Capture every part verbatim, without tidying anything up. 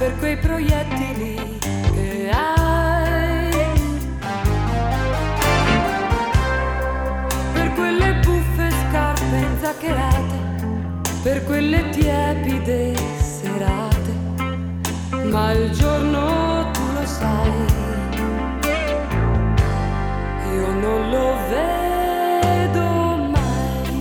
per quei proiettili che hai, per quelle buffe scarpe inzaccherate, per quelle tiepide serate, ma il giorno tu lo sai, io non lo vedo mai.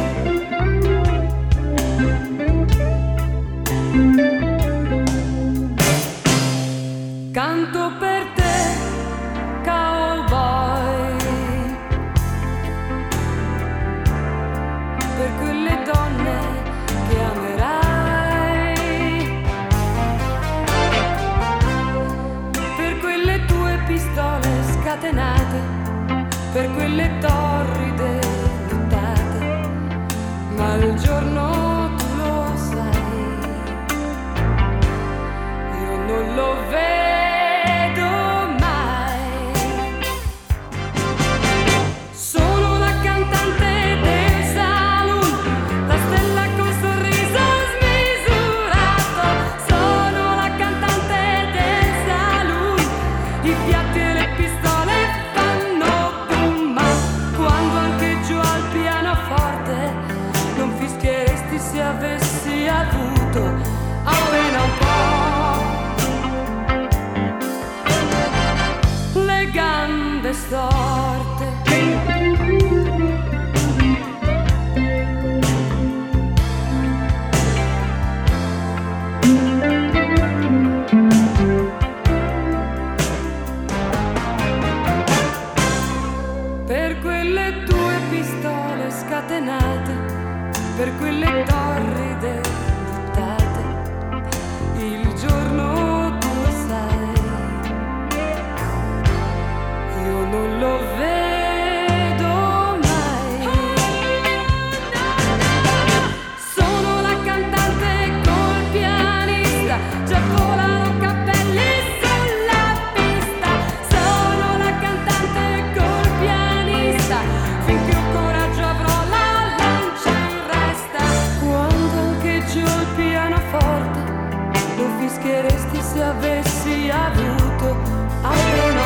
Canto per te, cowboy, per quelle donne che amerai, per quelle tue pistole scatenate, per quelle torride nottate, ma il giorno tu lo sai, io non lo vedo. Se avessi avuto appena un po' le gambe storte. Per quelle tue pistole scatenate, per quelle torride buttate, il giorno tu lo sai, io non lo vedo mai. Sono la cantante col pianista, già volano cappelli sulla pista. Sono la cantante col pianista, finché ho coraggio avrò la il pianoforte, lo fischieresti se avessi avuto appena